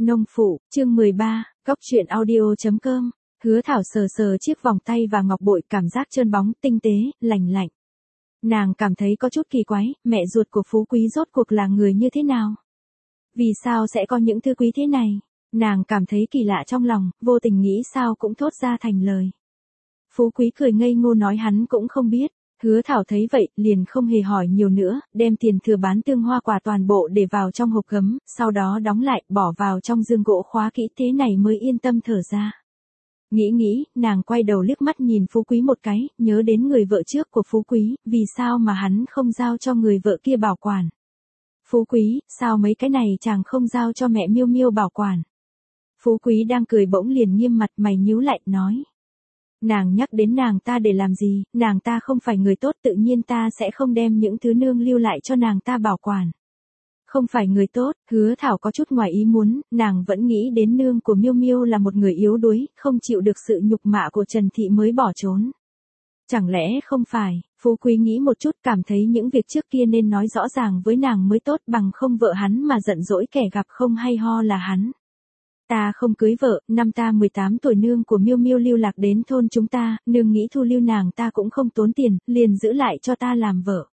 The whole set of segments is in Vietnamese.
Nông phụ, chương 13, Góc truyện audio.com. Hứa Thảo sờ sờ chiếc vòng tay và ngọc bội, cảm giác trơn bóng, tinh tế, lành lạnh. Nàng cảm thấy có chút kỳ quái, mẹ ruột của Phú Quý rốt cuộc là người như thế nào? Vì sao sẽ có những thứ quý thế này? Nàng cảm thấy kỳ lạ trong lòng, vô tình nghĩ sao cũng thốt ra thành lời. Phú Quý cười ngây ngô nói hắn cũng không biết. Hứa Thảo thấy vậy, liền không hề hỏi nhiều nữa, đem tiền thừa bán tương hoa quả toàn bộ để vào trong hộp gấm, sau đó đóng lại, bỏ vào trong giường gỗ khóa kỹ, thế này mới yên tâm thở ra. Nghĩ, nàng quay đầu liếc mắt nhìn Phú Quý một cái, nhớ đến người vợ trước của Phú Quý, vì sao mà hắn không giao cho người vợ kia bảo quản. Phú Quý, sao mấy cái này chàng không giao cho mẹ Miêu Miêu bảo quản? Phú Quý đang cười bỗng liền nghiêm mặt, mày nhíu lại, nói. Nàng nhắc đến nàng ta để làm gì, nàng ta không phải người tốt, tự nhiên ta sẽ không đem những thứ nương lưu lại cho nàng ta bảo quản. Không phải người tốt, Hứa Thảo có chút ngoài ý muốn, nàng vẫn nghĩ đến nương của Miêu Miêu là một người yếu đuối, không chịu được sự nhục mạ của Trần Thị mới bỏ trốn. Chẳng lẽ không phải? Phú Quý nghĩ một chút, cảm thấy những việc trước kia nên nói rõ ràng với nàng mới tốt, bằng không vợ hắn mà giận dỗi kẻ gặp không hay ho là hắn. Ta không cưới vợ, năm ta 18 tuổi nương của Miêu Miêu lưu lạc đến thôn chúng ta, nương nghĩ thu lưu nàng ta cũng không tốn tiền, liền giữ lại cho ta làm vợ.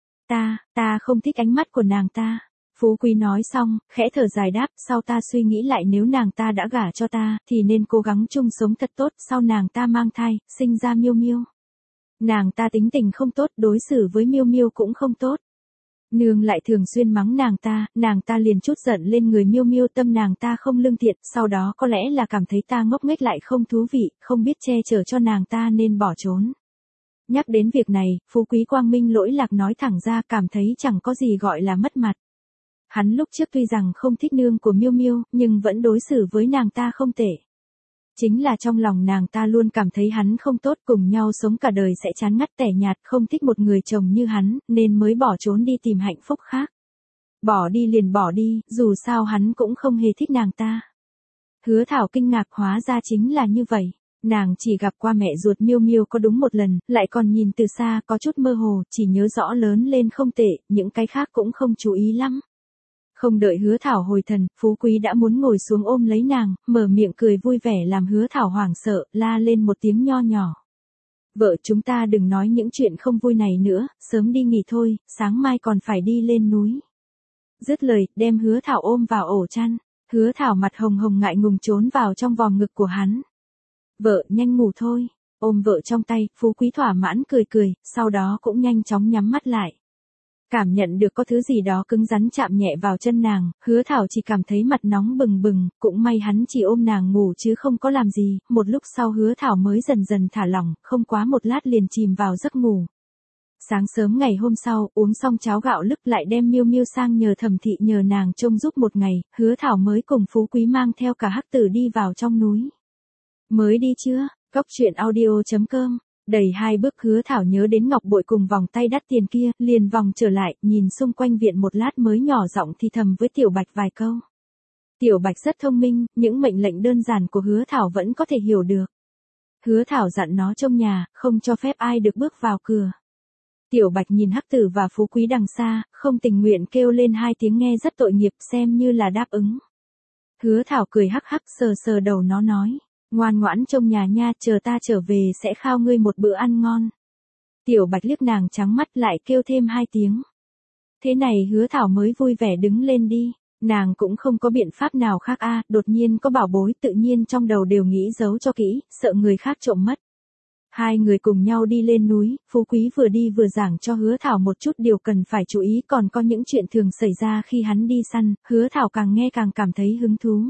Ta không thích ánh mắt của nàng ta. Phú Quý nói xong, khẽ thở dài đáp, sau ta suy nghĩ lại nếu nàng ta đã gả cho ta, thì nên cố gắng chung sống thật tốt, sau nàng ta mang thai, sinh ra Miêu Miêu. Nàng ta tính tình không tốt, đối xử với Miêu Miêu cũng không tốt. Nương lại thường xuyên mắng nàng ta liền chút giận lên người Miêu Miêu, tâm nàng ta không lương thiện, sau đó có lẽ là cảm thấy ta ngốc nghếch lại không thú vị, không biết che chở cho nàng ta nên bỏ trốn. Nhắc đến việc này, Phú Quý quang minh lỗi lạc nói thẳng ra, cảm thấy chẳng có gì gọi là mất mặt. Hắn lúc trước tuy rằng không thích nương của Miêu Miêu, nhưng vẫn đối xử với nàng ta không tệ. Chính là trong lòng nàng ta luôn cảm thấy hắn không tốt, cùng nhau sống cả đời sẽ chán ngắt tẻ nhạt, không thích một người chồng như hắn, nên mới bỏ trốn đi tìm hạnh phúc khác. Bỏ đi liền bỏ đi, dù sao hắn cũng không hề thích nàng ta. Hứa Thảo kinh ngạc, hóa ra chính là như vậy. Nàng chỉ gặp qua mẹ ruột Miêu Miêu có đúng một lần, lại còn nhìn từ xa, có chút mơ hồ, chỉ nhớ rõ lớn lên không tệ, những cái khác cũng không chú ý lắm. Không đợi Hứa Thảo hồi thần, Phú Quý đã muốn ngồi xuống ôm lấy nàng, mở miệng cười vui vẻ làm Hứa Thảo hoảng sợ, la lên một tiếng nho nhỏ. Vợ chúng ta đừng nói những chuyện không vui này nữa, sớm đi nghỉ thôi, sáng mai còn phải đi lên núi. Dứt lời, đem Hứa Thảo ôm vào ổ chăn. Hứa Thảo mặt hồng hồng ngại ngùng trốn vào trong vòng ngực của hắn. Vợ, nhanh ngủ thôi. Ôm vợ trong tay, Phú Quý thỏa mãn cười, sau đó cũng nhanh chóng nhắm mắt lại. Cảm nhận được có thứ gì đó cứng rắn chạm nhẹ vào chân nàng, Hứa Thảo chỉ cảm thấy mặt nóng bừng bừng, cũng may hắn chỉ ôm nàng ngủ chứ không có làm gì, một lúc sau Hứa Thảo mới dần dần thả lỏng, không quá một lát liền chìm vào giấc ngủ. Sáng sớm ngày hôm sau, uống xong cháo gạo lứt lại đem Miêu Miêu sang nhờ Thẩm Thị nhờ nàng trông giúp một ngày, Hứa Thảo mới cùng Phú Quý mang theo cả Hắc Tử đi vào trong núi. Mới đi chưa? Góc truyện audio.com. Đầy 2 bước Hứa Thảo nhớ đến ngọc bội cùng vòng tay đắt tiền kia, liền vòng trở lại, nhìn xung quanh viện một lát mới nhỏ giọng thì thầm với Tiểu Bạch vài câu. Tiểu Bạch rất thông minh, những mệnh lệnh đơn giản của Hứa Thảo vẫn có thể hiểu được. Hứa Thảo dặn nó trông nhà, không cho phép ai được bước vào cửa. Tiểu Bạch nhìn Hắc Tử và Phú Quý đằng xa, không tình nguyện kêu lên 2 tiếng nghe rất tội nghiệp, xem như là đáp ứng. Hứa Thảo cười hắc hắc sờ đầu nó nói. Ngoan ngoãn trông nhà nha, chờ ta trở về sẽ khao ngươi một bữa ăn ngon. Tiểu Bạch liếc nàng trắng mắt lại kêu thêm 2 tiếng. Thế này Hứa Thảo mới vui vẻ đứng lên đi. Nàng cũng không có biện pháp nào khác đột nhiên có bảo bối tự nhiên trong đầu đều nghĩ giấu cho kỹ, sợ người khác trộm mất. 2 người cùng nhau đi lên núi, Phú Quý vừa đi vừa giảng cho Hứa Thảo một chút điều cần phải chú ý, còn có những chuyện thường xảy ra khi hắn đi săn, Hứa Thảo càng nghe càng cảm thấy hứng thú.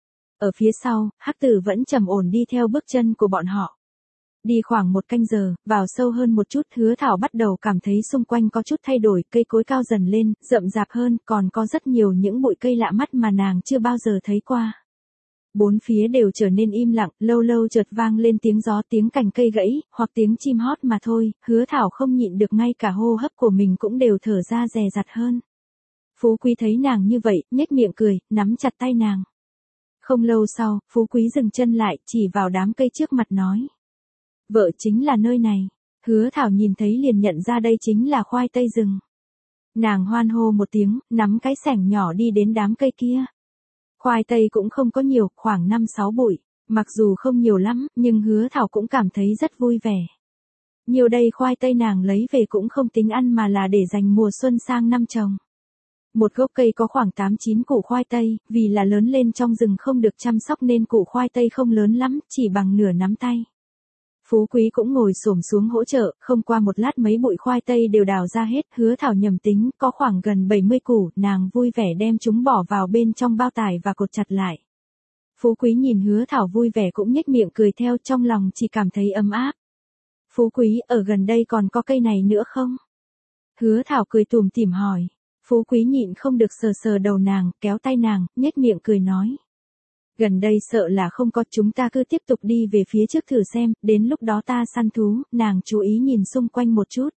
Ở phía sau, Hắc Tử vẫn trầm ổn đi theo bước chân của bọn họ. Đi khoảng 1 canh giờ, vào sâu hơn một chút, Hứa Thảo bắt đầu cảm thấy xung quanh có chút thay đổi, cây cối cao dần lên, rậm rạp hơn, còn có rất nhiều những bụi cây lạ mắt mà nàng chưa bao giờ thấy qua. Bốn phía đều trở nên im lặng, lâu lâu chợt vang lên tiếng gió, tiếng cành cây gãy, hoặc tiếng chim hót mà thôi, Hứa Thảo không nhịn được ngay cả hô hấp của mình cũng đều thở ra dè dặt hơn. Phú Quý thấy nàng như vậy, nhếch miệng cười, nắm chặt tay nàng. Không lâu sau, Phú Quý dừng chân lại, chỉ vào đám cây trước mặt nói. Vợ chính là nơi này. Hứa Thảo nhìn thấy liền nhận ra đây chính là khoai tây rừng. Nàng hoan hô một tiếng, nắm cái xẻng nhỏ đi đến đám cây kia. Khoai tây cũng không có nhiều, khoảng 5-6 bụi. Mặc dù không nhiều lắm, nhưng Hứa Thảo cũng cảm thấy rất vui vẻ. Nhiều đây khoai tây nàng lấy về cũng không tính ăn mà là để dành mùa xuân sang năm trồng. Một gốc cây có khoảng 8-9 củ khoai tây, vì là lớn lên trong rừng không được chăm sóc nên củ khoai tây không lớn lắm, chỉ bằng nửa nắm tay. Phú Quý cũng ngồi xổm xuống hỗ trợ, không qua một lát mấy bụi khoai tây đều đào ra hết, Hứa Thảo nhầm tính, có khoảng gần 70 củ, nàng vui vẻ đem chúng bỏ vào bên trong bao tải và cột chặt lại. Phú Quý nhìn Hứa Thảo vui vẻ cũng nhếch miệng cười theo, trong lòng chỉ cảm thấy ấm áp. Phú Quý, ở gần đây còn có cây này nữa không? Hứa Thảo cười tủm tỉm hỏi. Phú Quý nhịn không được sờ sờ đầu nàng, kéo tay nàng, nhếch miệng cười nói. Gần đây sợ là không có, chúng ta cứ tiếp tục đi về phía trước thử xem, đến lúc đó ta săn thú, nàng chú ý nhìn xung quanh một chút.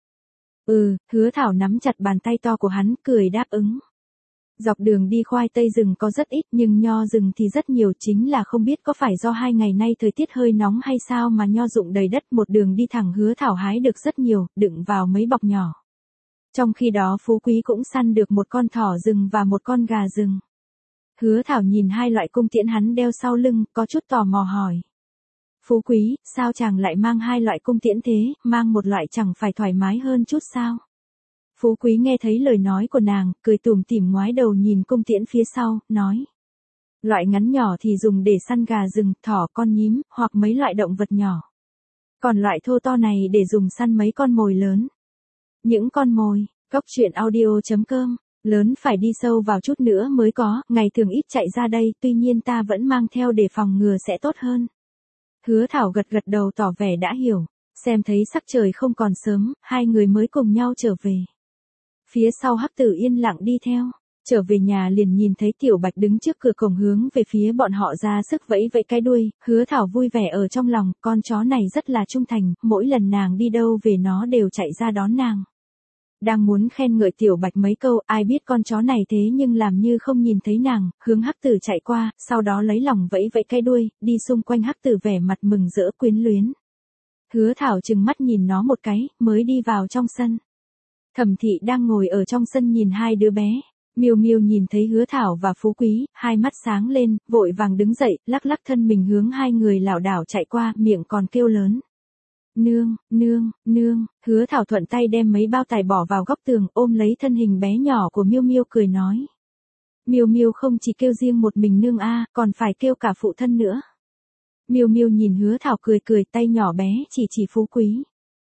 Hứa Thảo nắm chặt bàn tay to của hắn, cười đáp ứng. Dọc đường đi khoai tây rừng có rất ít nhưng nho rừng thì rất nhiều, chính là không biết có phải do 2 ngày nay thời tiết hơi nóng hay sao mà nho rụng đầy đất, một đường đi thẳng Hứa Thảo hái được rất nhiều, đựng vào mấy bọc nhỏ. Trong khi đó Phú Quý cũng săn được một con thỏ rừng và một con gà rừng. Hứa Thảo nhìn 2 loại cung tiễn hắn đeo sau lưng, có chút tò mò hỏi. Phú Quý, sao chàng lại mang 2 loại cung tiễn thế, mang một loại chẳng phải thoải mái hơn chút sao? Phú Quý nghe thấy lời nói của nàng, cười tủm tỉm ngoái đầu nhìn cung tiễn phía sau, nói. Loại ngắn nhỏ thì dùng để săn gà rừng, thỏ, con nhím, hoặc mấy loại động vật nhỏ. Còn loại thô to này để dùng săn mấy con mồi lớn. Những con mồi, Cốc Truyện Audio.com, lớn phải đi sâu vào chút nữa mới có, ngày thường ít chạy ra đây, tuy nhiên ta vẫn mang theo để phòng ngừa sẽ tốt hơn. Hứa Thảo gật gật đầu tỏ vẻ đã hiểu, xem thấy sắc trời không còn sớm, 2 người mới cùng nhau trở về. Phía sau Hắc Tử yên lặng đi theo, trở về nhà liền nhìn thấy Tiểu Bạch đứng trước cửa cổng hướng về phía bọn họ ra sức vẫy vẫy cái đuôi, Hứa Thảo vui vẻ ở trong lòng, con chó này rất là trung thành, mỗi lần nàng đi đâu về nó đều chạy ra đón nàng. Đang muốn khen ngợi Tiểu Bạch mấy câu, ai biết con chó này thế nhưng làm như không nhìn thấy nàng, hướng Hắc Tử chạy qua, sau đó lấy lòng vẫy vẫy cái đuôi, đi xung quanh Hắc Tử vẻ mặt mừng rỡ quyến luyến. Hứa Thảo trừng mắt nhìn nó một cái, mới đi vào trong sân. Thẩm Thị đang ngồi ở trong sân nhìn 2 đứa bé. Miêu Miêu nhìn thấy Hứa Thảo và Phú Quý, 2 mắt sáng lên, vội vàng đứng dậy, lắc lắc thân mình hướng 2 người lảo đảo chạy qua, miệng còn kêu lớn. Nương, nương, nương, Hứa Thảo thuận tay đem mấy bao tải bỏ vào góc tường, ôm lấy thân hình bé nhỏ của Miêu Miêu cười nói. Miêu Miêu không chỉ kêu riêng một mình nương a, còn phải kêu cả phụ thân nữa. Miêu Miêu nhìn Hứa Thảo cười cười, tay nhỏ bé chỉ Phú Quý.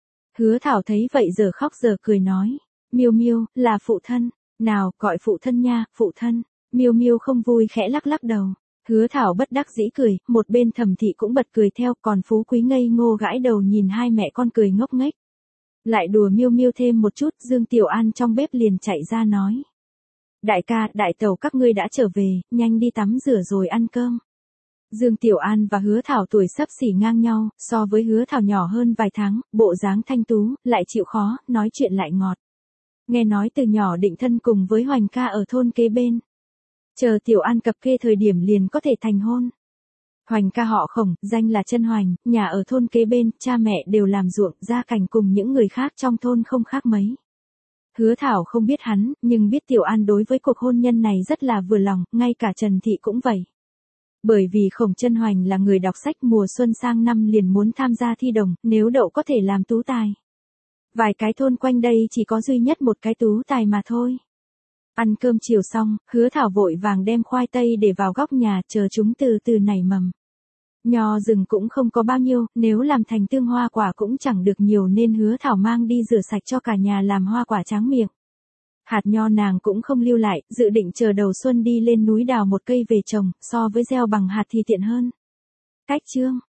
Hứa Thảo thấy vậy giờ khóc giờ cười nói. Miêu Miêu, là phụ thân. Nào, gọi phụ thân nha, phụ thân. Miêu Miêu không vui khẽ lắc lắc đầu. Hứa Thảo bất đắc dĩ cười, một bên Thẩm Thị cũng bật cười theo, còn Phú Quý ngây ngô gãi đầu nhìn 2 mẹ con cười ngốc nghếch. Lại đùa Miêu Miêu thêm một chút, Dương Tiểu An trong bếp liền chạy ra nói. Đại ca, đại tẩu các ngươi đã trở về, nhanh đi tắm rửa rồi ăn cơm. Dương Tiểu An và Hứa Thảo tuổi xấp xỉ ngang nhau, so với Hứa Thảo nhỏ hơn vài tháng, bộ dáng thanh tú, lại chịu khó, nói chuyện lại ngọt. Nghe nói từ nhỏ định thân cùng với Hoành ca ở thôn kế bên. Chờ Tiểu An cập kê thời điểm liền có thể thành hôn. Hoành ca họ Khổng, danh là Trân Hoành, nhà ở thôn kế bên, cha mẹ đều làm ruộng, gia cảnh cùng những người khác trong thôn không khác mấy. Hứa Thảo không biết hắn, nhưng biết Tiểu An đối với cuộc hôn nhân này rất là vừa lòng, ngay cả Trần Thị cũng vậy. Bởi vì Khổng Trân Hoành là người đọc sách, mùa xuân sang năm liền muốn tham gia thi đồng, nếu đậu có thể làm tú tài. Vài cái thôn quanh đây chỉ có duy nhất một cái tú tài mà thôi. Ăn cơm chiều xong, Hứa Thảo vội vàng đem khoai tây để vào góc nhà, chờ chúng từ từ nảy mầm. Nho rừng cũng không có bao nhiêu, nếu làm thành tương hoa quả cũng chẳng được nhiều nên Hứa Thảo mang đi rửa sạch cho cả nhà làm hoa quả tráng miệng. Hạt nho nàng cũng không lưu lại, dự định chờ đầu xuân đi lên núi đào một cây về trồng, so với gieo bằng hạt thì tiện hơn. Cách chương